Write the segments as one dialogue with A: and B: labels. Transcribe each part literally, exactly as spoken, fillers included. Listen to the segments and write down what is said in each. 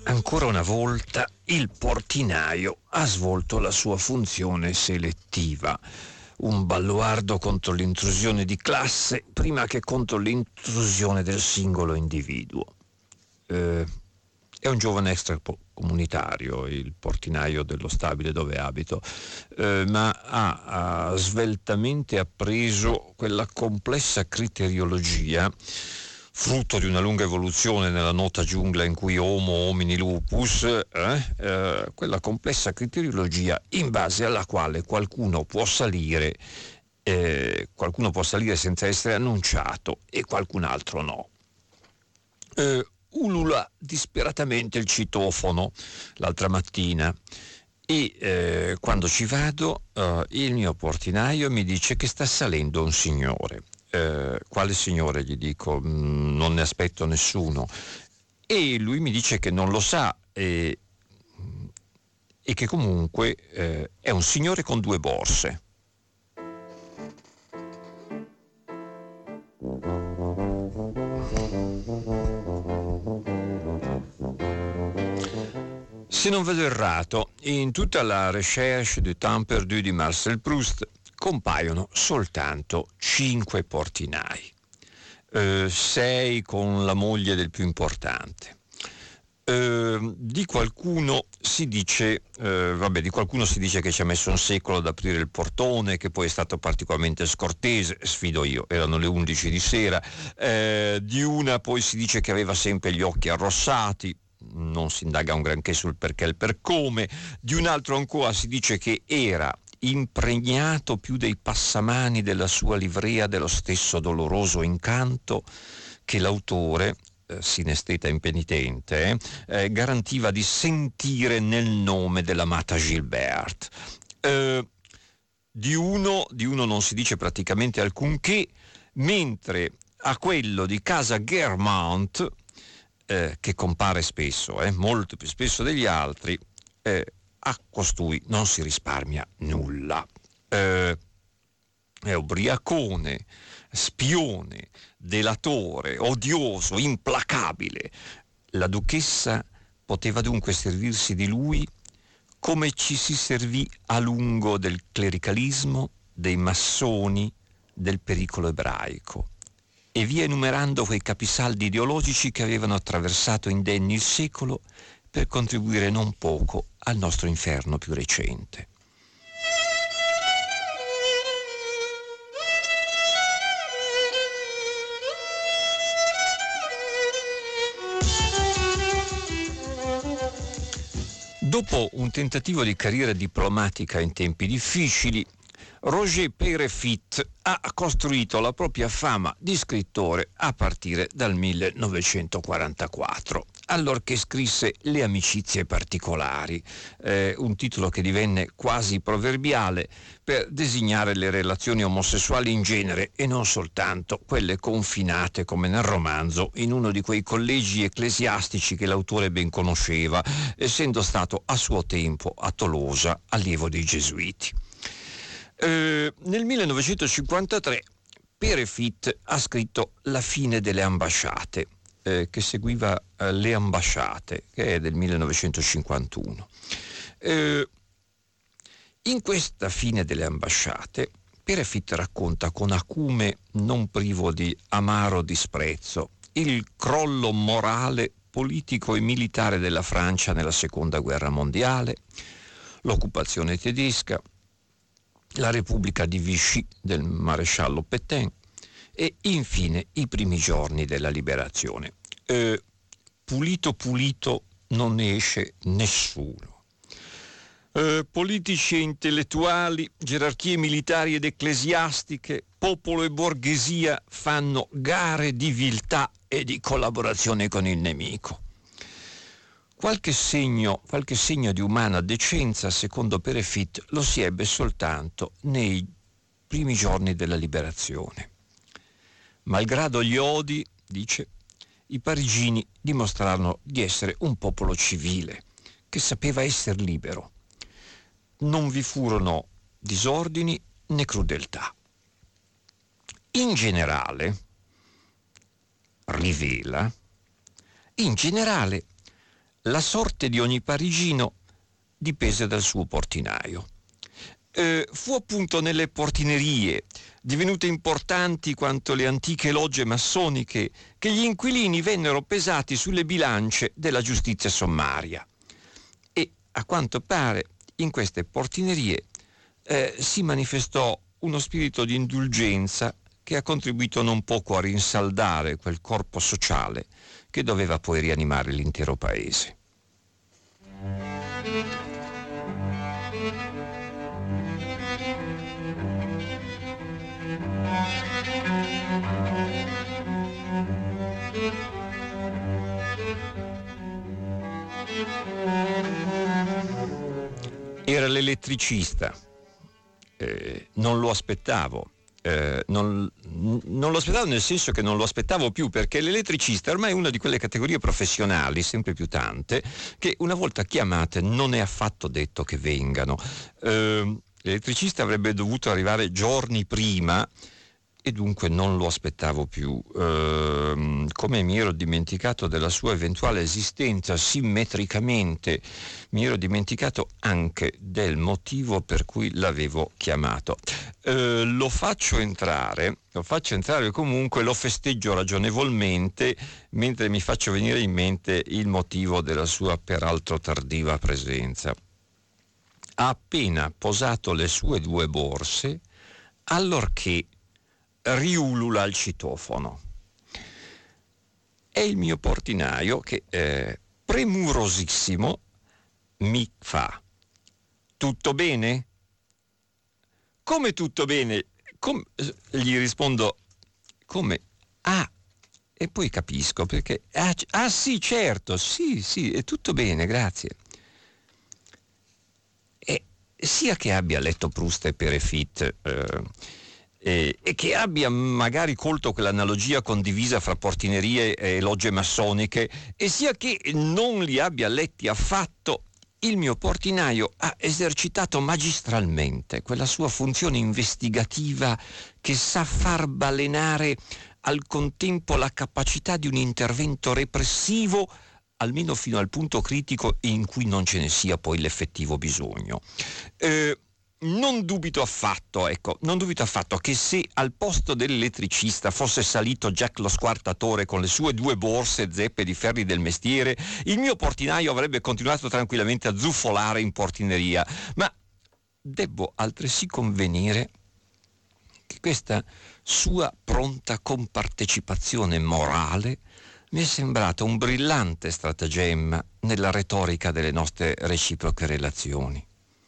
A: Ancora una volta il portinaio ha svolto la sua funzione selettiva. Un baluardo contro l'intrusione di classe prima che contro l'intrusione del singolo individuo. Eh, è un giovane extracomunitario, il portinaio dello stabile dove abito, eh, ma ha, ha sveltamente appreso quella complessa criteriologia frutto di una lunga evoluzione nella nota giungla in cui Homo homini lupus, eh, eh, quella complessa criteriologia in base alla quale qualcuno può salire, eh, qualcuno può salire senza essere annunciato e qualcun altro no. Eh, ulula disperatamente il citofono l'altra mattina e eh, quando ci vado eh, il mio portinaio mi dice che sta salendo un signore. Eh, quale signore? Gli dico, mm, non ne aspetto nessuno, e lui mi dice che non lo sa e, e che comunque eh, è un signore con due borse. Se non vedo errato, in tutta la recherche du temps perdu di Marcel Proust compaiono soltanto cinque portinai, eh, sei con la moglie del più importante. Eh, di qualcuno si dice, eh, vabbè, di qualcuno si dice che ci ha messo un secolo ad aprire il portone, che poi è stato particolarmente scortese, sfido io, erano le undici di sera. Eh, di una poi si dice che aveva sempre gli occhi arrossati, non si indaga un granché sul perché e il per come. Di un altro ancora si dice che era impregnato più dei passamani della sua livrea dello stesso doloroso incanto che l'autore, eh, sinesteta impenitente, eh, garantiva di sentire nel nome dell'amata Gilberte. Eh, di uno, di uno non si dice praticamente alcunché, mentre a quello di casa Guermantes, eh, che compare spesso, eh, molto più spesso degli altri, eh, a costui non si risparmia nulla. Eh, è ubriacone, spione, delatore, odioso, implacabile. La duchessa poteva dunque servirsi di lui come ci si servì a lungo del clericalismo, dei massoni, del pericolo ebraico, e via enumerando quei capisaldi ideologici che avevano attraversato indenni il secolo per contribuire non poco al nostro inferno più recente. Dopo un tentativo di carriera diplomatica in tempi difficili, Roger Perefitte ha costruito la propria fama di scrittore a partire dal millenovecentoquarantaquattro, allorché scrisse Le amicizie particolari, eh, un titolo che divenne quasi proverbiale per designare le relazioni omosessuali in genere e non soltanto quelle confinate, come nel romanzo, in uno di quei collegi ecclesiastici che l'autore ben conosceva, essendo stato a suo tempo a Tolosa allievo dei Gesuiti. Eh, nel millenovecentocinquantatré Perefitte ha scritto La fine delle ambasciate, eh, che seguiva eh, Le ambasciate, che è del millenovecentocinquantuno. Eh, in questa fine delle ambasciate Perefitte racconta con acume non privo di amaro disprezzo il crollo morale, politico e militare della Francia nella seconda guerra mondiale, l'occupazione tedesca, la Repubblica di Vichy del maresciallo Pétain e infine i primi giorni della liberazione. Eh, pulito pulito non ne esce nessuno. Eh, politici e intellettuali, gerarchie militari ed ecclesiastiche, popolo e borghesia fanno gare di viltà e di collaborazione con il nemico. Qualche segno, qualche segno di umana decenza, secondo Perefitte, lo si ebbe soltanto nei primi giorni della liberazione. Malgrado gli odi, dice, i parigini dimostrarono di essere un popolo civile, che sapeva essere libero. Non vi furono disordini né crudeltà. In generale, rivela, in generale, la sorte di ogni parigino dipese dal suo portinaio. Eh, fu appunto nelle portinerie, divenute importanti quanto le antiche logge massoniche, che gli inquilini vennero pesati sulle bilance della giustizia sommaria. E a quanto pare in queste portinerie eh, si manifestò uno spirito di indulgenza che ha contribuito non poco a rinsaldare quel corpo sociale che doveva poi rianimare l'intero paese. Era l'elettricista, eh, non lo aspettavo. Eh, non, non lo aspettavo nel senso che non lo aspettavo più, perché l'elettricista ormai è una di quelle categorie professionali, sempre più tante, che una volta chiamate non è affatto detto che vengano. Eh, l'elettricista avrebbe dovuto arrivare giorni prima e dunque non lo aspettavo più. Eh, come mi ero dimenticato della sua eventuale esistenza, simmetricamente mi ero dimenticato anche del motivo per cui l'avevo chiamato. Eh, lo faccio entrare, lo faccio entrare comunque, lo festeggio ragionevolmente, mentre mi faccio venire in mente il motivo della sua peraltro tardiva presenza. Ha appena posato le sue due borse, allorché riulula il citofono. È il mio portinaio che, eh, premurosissimo, mi fa: tutto bene? Come tutto bene? Com- gli rispondo: come? Ah, e poi capisco perché. Ah, c- ah sì, certo, sì, sì, è tutto bene, grazie. E sia che abbia letto Proust e Perefit, eh, E, e che abbia magari colto quell'analogia condivisa fra portinerie e logge massoniche, e sia che non li abbia letti affatto, il mio portinaio ha esercitato magistralmente quella sua funzione investigativa che sa far balenare al contempo la capacità di un intervento repressivo, almeno fino al punto critico in cui non ce ne sia poi l'effettivo bisogno. Eh, Non dubito affatto, ecco, non dubito affatto che se al posto dell'elettricista fosse salito Jack lo squartatore con le sue due borse zeppe di ferri del mestiere, il mio portinaio avrebbe continuato tranquillamente a zuffolare in portineria. Ma debbo altresì convenire che questa sua pronta compartecipazione morale mi è sembrata un brillante stratagemma nella retorica delle nostre reciproche relazioni.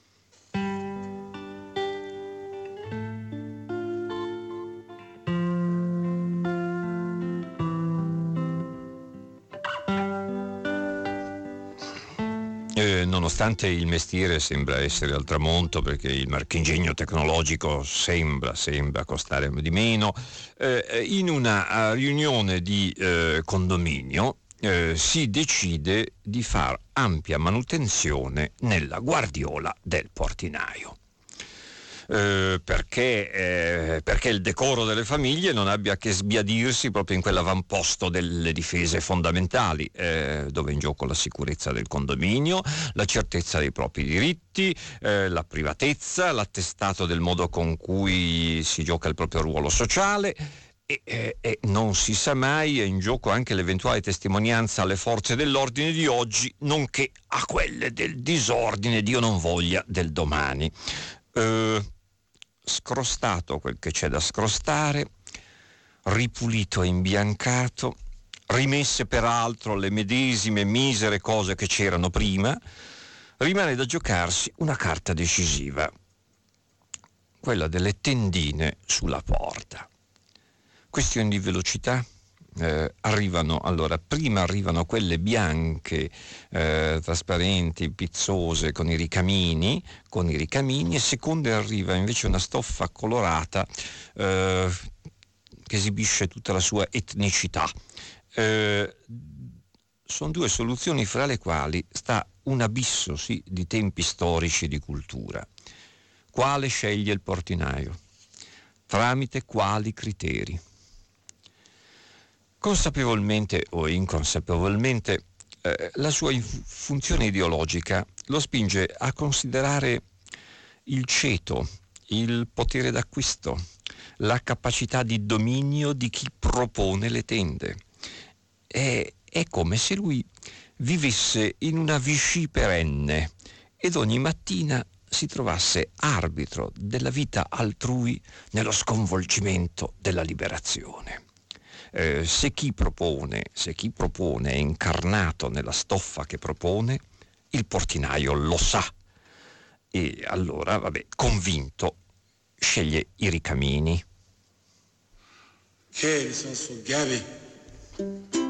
A: Eh, nonostante il mestiere sembra essere al tramonto, perché il marchingegno tecnologico sembra, sembra costare di meno, eh, in una riunione di eh, condominio eh, si decide di far ampia manutenzione nella guardiola del portinaio. Eh, perché, eh, perché il decoro delle famiglie non abbia che sbiadirsi proprio in quell'avamposto delle difese fondamentali, eh, dove è in gioco la sicurezza del condominio, la certezza dei propri diritti, eh, la privatezza, l'attestato del modo con cui si gioca il proprio ruolo sociale. E, e, e non si sa mai, è in gioco anche l'eventuale testimonianza alle forze dell'ordine di oggi, nonché a quelle del disordine, Dio non voglia, del domani. Eh, scrostato quel che c'è da scrostare, ripulito e imbiancato, rimesse peraltro le medesime misere cose che c'erano prima, rimane da giocarsi una carta decisiva, quella delle tendine sulla porta. Questione di velocità. Eh, arrivano allora prima arrivano quelle bianche, eh, trasparenti, pizzose, con i ricamini con i ricamini e seconda arriva invece una stoffa colorata eh, che esibisce tutta la sua etnicità. Eh, sono due soluzioni fra le quali sta un abisso, sì, di tempi storici e di cultura. Quale sceglie il portinaio? Tramite quali criteri? Consapevolmente o inconsapevolmente, eh, la sua inf- funzione ideologica lo spinge a considerare il ceto, il potere d'acquisto, la capacità di dominio di chi propone le tende. È, è come se lui vivesse in una Vichy perenne ed ogni mattina si trovasse arbitro della vita altrui nello sconvolgimento della liberazione. Eh, se chi propone, se chi propone è incarnato nella stoffa che propone, il portinaio lo sa e allora, vabbè, convinto, sceglie i ricamini.
B: Che sono Gabi.